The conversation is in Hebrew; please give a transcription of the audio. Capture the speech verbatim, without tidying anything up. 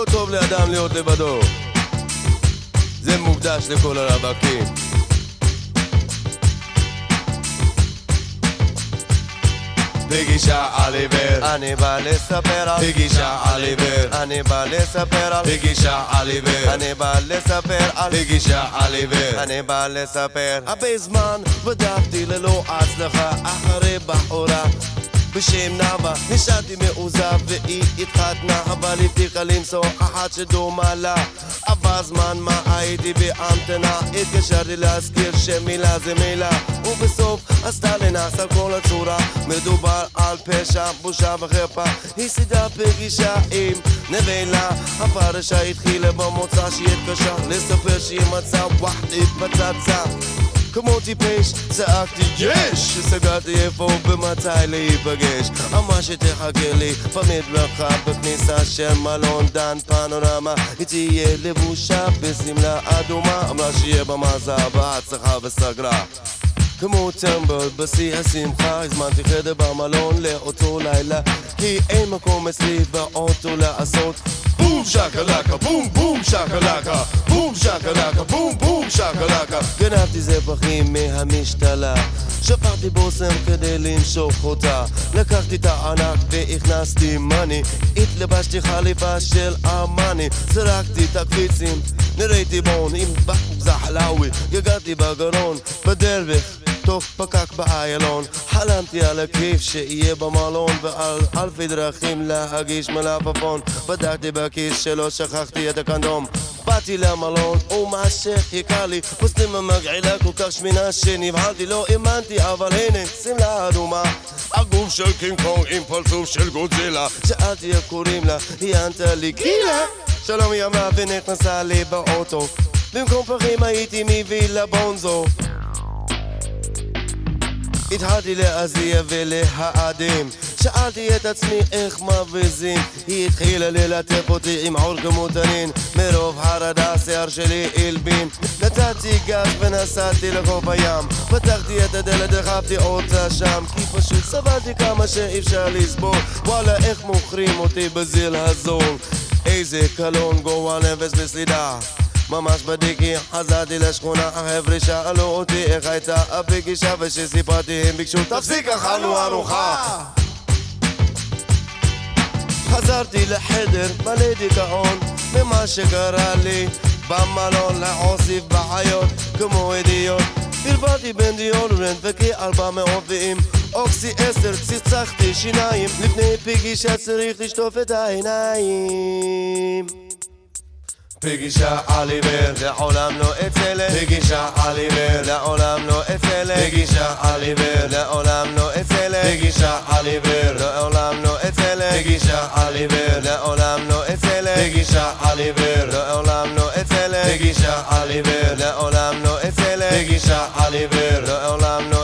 לא טוב לאדם להיות לבדו. זה מוקדש לכל הרווקים. פגישה על עיוור, אני בא לספר על פגישה על עיוור, אני בא לספר על פגישה על עיוור, אני בא לספר על פגישה על עיוור, אני בא לספר. הרבה זמן בדקתי ללא הצלחה אחרי בחורה בשם נאווה, נשארתי מאוזב והיא התחתנה, אבל הבטיחה למצוא אחת שדומה לה. עבר זמן מה הייתי בהמתנה, התקשרתי להזכיר שמילה זה מילה, ובסוף עשתה לנס על כל הצורה. מדובר על פשע, בושה וחרפה, היא סידה פגישה עם נבלה. הפרשה התחילה במוצא שהיא התקשה לספר שהיא מצאה וואחדית בצצה. כמו טיפש צעקתי יש, סגרתי איפה ומתי להיפגש. אמרה שתחכה לי במדרכה בכניסה של מלון דן פנורמה, היא תהיה לבושה בשמלה אדומה. אמרה שיהיה במאזה בהצלחה וסגרה. כמו טמבל בשיא השמחה, הזמנתי חדר במלון לאותו לילה, כי אין מקום אצלי באוטו לעשות בום שקלקה, בום בום שקלקה, בום שקלקה, בום בום שקלקה. גנבתי זפחים מהמשתלה, שפרתי בוסם כדי למשוך אותה, לקחתי את הענק והכנסתי מני, התלבשתי חליפה של אמני, זרקתי את הקפיצים, נראיתי בון עם זחלאווי, גגעתי בגרון בדרך תוך פקק באיילון. חלמתי על הכיף שיהיה במלון ועל אלפי דרכים להגיש מלפפון. בדקתי בכיס שלא שכחתי את הקנדום, באתי למלון ומה שחיכה לי פוסטים המגעילה כל כך שמינה שנבהלתי, לא האמנתי אבל הנה שמלה אדומה, הגוף של קינג קונג עם פרצוף של גודזילה. שאלתי איך קוראים לה, היא ענתה לי גילה. שלום היא אמרה ונכנסה לי באוטו, במקום פרחים הייתי מביא לבונזו. התחלתי להזיע ולהאדים, שאלתי את עצמי איך מבזים. היא התחילה ללטף אותי עם עור כמו תנין, מרוב חרדה השיער שלי הלבין. נתתי גז ונסעתי לחוף הים, פתחתי את הדלת דחפתי אותה שם, כי פשוט סבלתי כמה שאי אפשר לסבול. וואלה איך מוכרים אותי בזיל הזול, איזה קלון גועל נפש בסלידה. ממש בדיקי חזרתי לשכונה, החבר'ה שאלו אותי איך הייתה הפגישה, ושסיפרתי הם ביקשו תפסיק אכלנו ארוחה. חזרתי לחדר מלא דיכאון ממה שקרה לי במלון, להוסיף בעיות כמו אידיוט. הרבלתי בין דיאודורנט וכארבע מאות ועם אוקסי עשר צחצחתי שיניים, לפני פגישה צריך לשטוף את העיניים. פגישה על עיוור, לעולם לא אצלת. פגישה על עיוור, לעולם לא אצלת. פגישה על עיוור, לעולם לא אצלת. פגישה על עיוור, לעולם לא אצלת. פגישה על עיוור, לעולם לא אצלת. פגישה על עיוור, לעולם לא אצלת. פגישה על עיוור, לעולם לא אצלת. פגישה על עיוור, לעולם לא